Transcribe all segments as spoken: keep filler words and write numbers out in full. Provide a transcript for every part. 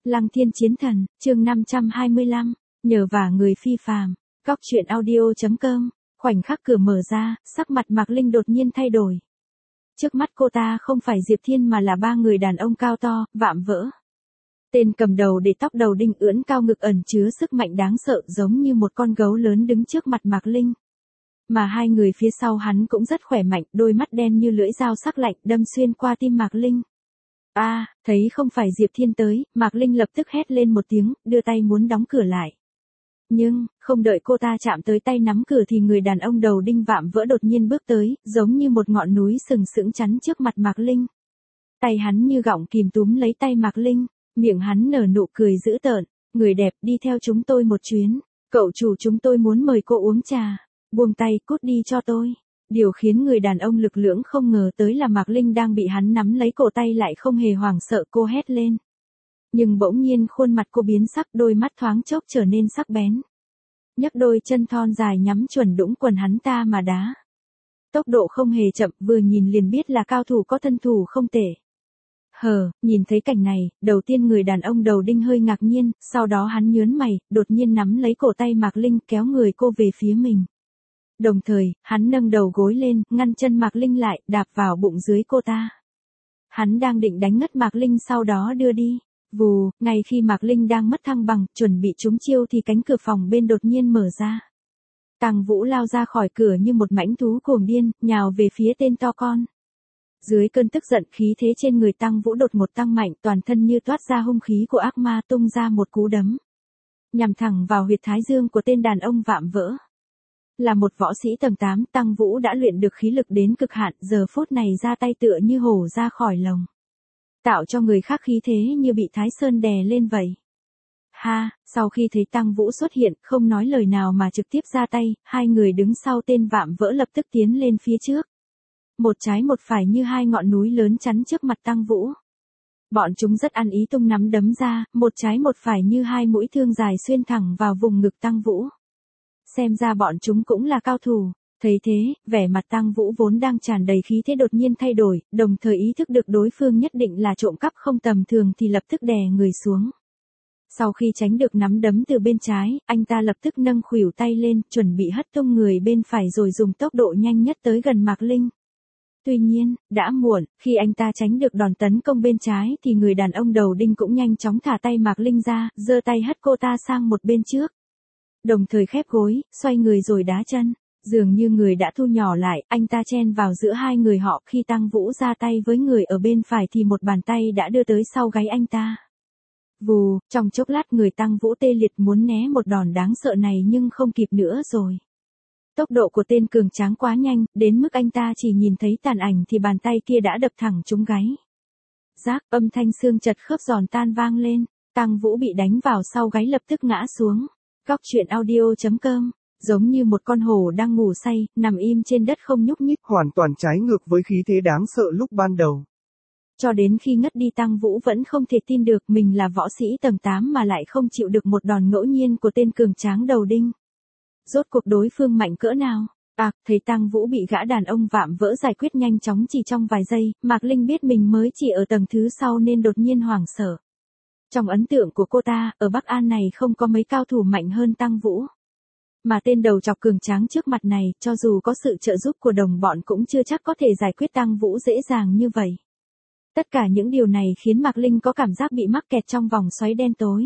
Lăng Thiên Chiến Thần, chương năm trăm hai mươi lăm, nhờ vả người phi phàm. Góc truyện audio chấm com. Khoảnh khắc cửa mở ra, sắc mặt Mạc Linh đột nhiên thay đổi. Trước mắt cô ta không phải Diệp Thiên mà là ba người đàn ông cao to, vạm vỡ. Tên cầm đầu để tóc đầu đinh ưỡn cao ngực ẩn chứa sức mạnh đáng sợ giống như một con gấu lớn đứng trước mặt Mạc Linh. Mà hai người phía sau hắn cũng rất khỏe mạnh, đôi mắt đen như lưỡi dao sắc lạnh đâm xuyên qua tim Mạc Linh. A, à, thấy không phải Diệp Thiên tới, Mạc Linh lập tức hét lên một tiếng, đưa tay muốn đóng cửa lại. Nhưng, không đợi cô ta chạm tới tay nắm cửa thì người đàn ông đầu đinh vạm vỡ đột nhiên bước tới, giống như một ngọn núi sừng sững chắn trước mặt Mạc Linh. Tay hắn như gọng kìm túm lấy tay Mạc Linh, miệng hắn nở nụ cười dữ tợn, người đẹp đi theo chúng tôi một chuyến, cậu chủ chúng tôi muốn mời cô uống trà, buông tay cút đi cho tôi. Điều khiến người đàn ông lực lưỡng không ngờ tới là Mạc Linh đang bị hắn nắm lấy cổ tay lại không hề hoảng sợ, cô hét lên. Nhưng bỗng nhiên khuôn mặt cô biến sắc, đôi mắt thoáng chốc trở nên sắc bén. Nhấc đôi chân thon dài nhắm chuẩn đũng quần hắn ta mà đá. Tốc độ không hề chậm, vừa nhìn liền biết là cao thủ có thân thủ không tệ. Hờ, nhìn thấy cảnh này, đầu tiên người đàn ông đầu đinh hơi ngạc nhiên, sau đó hắn nhớn mày, đột nhiên nắm lấy cổ tay Mạc Linh kéo người cô về phía mình. Đồng thời, hắn nâng đầu gối lên, ngăn chân Mạc Linh lại, đạp vào bụng dưới cô ta. Hắn đang định đánh ngất Mạc Linh sau đó đưa đi. Vù, ngay khi Mạc Linh đang mất thăng bằng, chuẩn bị trúng chiêu thì cánh cửa phòng bên đột nhiên mở ra. Tăng Vũ lao ra khỏi cửa như một mãnh thú cuồng điên, nhào về phía tên to con. Dưới cơn tức giận, khí thế trên người Tăng Vũ đột ngột tăng mạnh, toàn thân như toát ra hung khí của ác ma, tung ra một cú đấm. Nhằm thẳng vào huyệt thái dương của tên đàn ông vạm vỡ. Là một võ sĩ tầng tám, Tăng Vũ đã luyện được khí lực đến cực hạn, giờ phút này ra tay tựa như hổ ra khỏi lồng. Tạo cho người khác khí thế như bị Thái Sơn đè lên vậy. Ha, sau khi thấy Tăng Vũ xuất hiện, không nói lời nào mà trực tiếp ra tay, hai người đứng sau tên vạm vỡ lập tức tiến lên phía trước. Một trái một phải như hai ngọn núi lớn chắn trước mặt Tăng Vũ. Bọn chúng rất ăn ý tung nắm đấm ra, một trái một phải như hai mũi thương dài xuyên thẳng vào vùng ngực Tăng Vũ. Xem ra bọn chúng cũng là cao thủ. Thấy thế, vẻ mặt Tăng Vũ vốn đang tràn đầy khí thế đột nhiên thay đổi, đồng thời ý thức được đối phương nhất định là trộm cắp không tầm thường thì lập tức đè người xuống. Sau khi tránh được nắm đấm từ bên trái, anh ta lập tức nâng khuỷu tay lên, chuẩn bị hất tung người bên phải rồi dùng tốc độ nhanh nhất tới gần Mạc Linh. Tuy nhiên, đã muộn, khi anh ta tránh được đòn tấn công bên trái thì người đàn ông đầu đinh cũng nhanh chóng thả tay Mạc Linh ra, giơ tay hất cô ta sang một bên trước. Đồng thời khép gối, xoay người rồi đá chân. Dường như người đã thu nhỏ lại, anh ta chen vào giữa hai người họ, khi Tăng Vũ ra tay với người ở bên phải thì một bàn tay đã đưa tới sau gáy anh ta. Vù, trong chốc lát người Tăng Vũ tê liệt muốn né một đòn đáng sợ này nhưng không kịp nữa rồi. Tốc độ của tên cường tráng quá nhanh, đến mức anh ta chỉ nhìn thấy tàn ảnh thì bàn tay kia đã đập thẳng trúng gáy. Rác, âm thanh xương chật khớp giòn tan vang lên, Tăng Vũ bị đánh vào sau gáy lập tức ngã xuống. Góc truyện audio chấm com. Giống như một con hổ đang ngủ say, nằm im trên đất không nhúc nhích. Hoàn toàn trái ngược với khí thế đáng sợ lúc ban đầu. Cho đến khi ngất đi Tăng Vũ vẫn không thể tin được mình là võ sĩ tầng tám mà lại không chịu được một đòn ngẫu nhiên của tên cường tráng đầu đinh. Rốt cuộc đối phương mạnh cỡ nào? À, thấy Tăng Vũ bị gã đàn ông vạm vỡ giải quyết nhanh chóng chỉ trong vài giây, Mạc Linh biết mình mới chỉ ở tầng thứ sau nên đột nhiên hoảng sợ. Trong ấn tượng của cô ta, ở Bắc An này không có mấy cao thủ mạnh hơn Tăng Vũ. Mà tên đầu chọc cường tráng trước mặt này, cho dù có sự trợ giúp của đồng bọn cũng chưa chắc có thể giải quyết Tăng Vũ dễ dàng như vậy. Tất cả những điều này khiến Mạc Linh có cảm giác bị mắc kẹt trong vòng xoáy đen tối.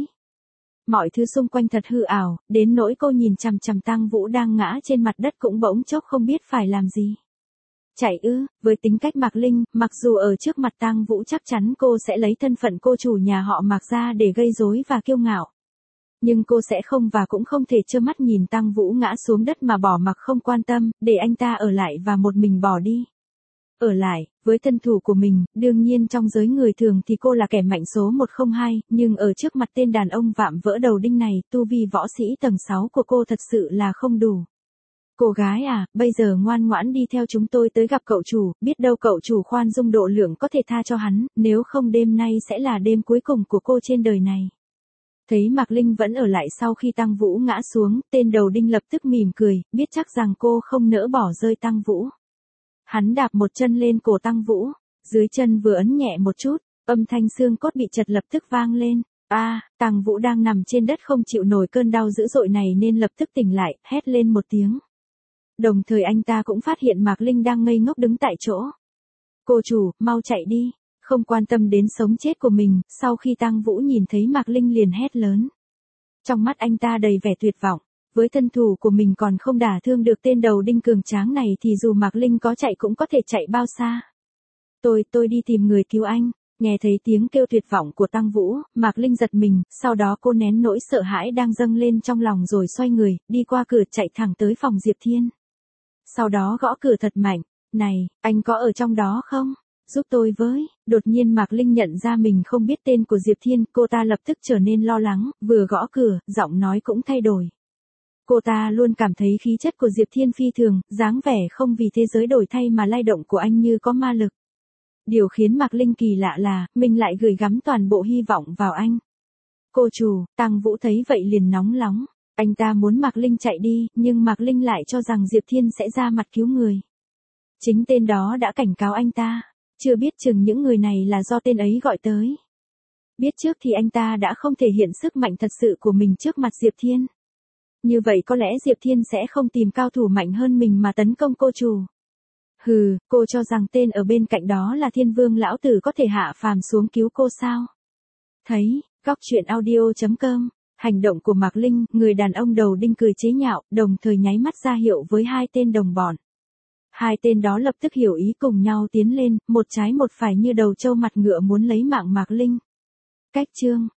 Mọi thứ xung quanh thật hư ảo, đến nỗi cô nhìn chằm chằm Tăng Vũ đang ngã trên mặt đất cũng bỗng chốc không biết phải làm gì. Chạy ư, với tính cách Mạc Linh, mặc dù ở trước mặt Tăng Vũ chắc chắn cô sẽ lấy thân phận cô chủ nhà họ Mạc ra để gây rối và kiêu ngạo. Nhưng cô sẽ không và cũng không thể trơ mắt nhìn Tăng Vũ ngã xuống đất mà bỏ mặc không quan tâm, để anh ta ở lại và một mình bỏ đi. Ở lại, với thân thủ của mình, đương nhiên trong giới người thường thì cô là kẻ mạnh số một không hai, nhưng ở trước mặt tên đàn ông vạm vỡ đầu đinh này, tu vi võ sĩ tầng sáu của cô thật sự là không đủ. Cô gái à, bây giờ ngoan ngoãn đi theo chúng tôi tới gặp cậu chủ, biết đâu cậu chủ khoan dung độ lượng có thể tha cho hắn, nếu không đêm nay sẽ là đêm cuối cùng của cô trên đời này. Thấy Mạc Linh vẫn ở lại sau khi Tăng Vũ ngã xuống, tên đầu đinh lập tức mỉm cười, biết chắc rằng cô không nỡ bỏ rơi Tăng Vũ. Hắn đạp một chân lên cổ Tăng Vũ, dưới chân vừa ấn nhẹ một chút, âm thanh xương cốt bị chật lập tức vang lên. A, Tàng Vũ đang nằm trên đất không chịu nổi cơn đau dữ dội này nên lập tức tỉnh lại, hét lên một tiếng. Đồng thời anh ta cũng phát hiện Mạc Linh đang ngây ngốc đứng tại chỗ. Cô chủ, mau chạy đi. Không quan tâm đến sống chết của mình, sau khi Tang Vũ nhìn thấy Mạc Linh liền hét lớn. Trong mắt anh ta đầy vẻ tuyệt vọng, với thân thủ của mình còn không đả thương được tên đầu đinh cường tráng này thì dù Mạc Linh có chạy cũng có thể chạy bao xa. Tôi, tôi đi tìm người cứu anh. Nghe thấy tiếng kêu tuyệt vọng của Tang Vũ, Mạc Linh giật mình, sau đó cô nén nỗi sợ hãi đang dâng lên trong lòng rồi xoay người, đi qua cửa chạy thẳng tới phòng Diệp Thiên. Sau đó gõ cửa thật mạnh. Này, anh có ở trong đó không? Giúp tôi với. Đột nhiên Mạc Linh nhận ra mình không biết tên của Diệp Thiên, cô ta lập tức trở nên lo lắng, vừa gõ cửa, giọng nói cũng thay đổi. Cô ta luôn cảm thấy khí chất của Diệp Thiên phi thường, dáng vẻ không vì thế giới đổi thay mà lay động của anh như có ma lực. Điều khiến Mạc Linh kỳ lạ là, mình lại gửi gắm toàn bộ hy vọng vào anh. Cô chủ, Tang Vũ thấy vậy liền nóng nóng. Anh ta muốn Mạc Linh chạy đi, nhưng Mạc Linh lại cho rằng Diệp Thiên sẽ ra mặt cứu người. Chính tên đó đã cảnh cáo anh ta, chưa biết chừng những người này là do tên ấy gọi tới. Biết trước thì anh ta đã không thể hiện sức mạnh thật sự của mình trước mặt Diệp Thiên. Như vậy có lẽ Diệp Thiên sẽ không tìm cao thủ mạnh hơn mình mà tấn công cô chủ. Hừ, cô cho rằng tên ở bên cạnh đó là Thiên Vương lão tử có thể hạ phàm xuống cứu cô sao? Thấy, góc truyện audio chấm com. Hành động của Mạc Linh, người đàn ông đầu đinh cười chế nhạo, đồng thời nháy mắt ra hiệu với hai tên đồng bọn. Hai tên đó lập tức hiểu ý cùng nhau tiến lên, một trái một phải như đầu trâu mặt ngựa muốn lấy mạng Mạc Linh. Cách chương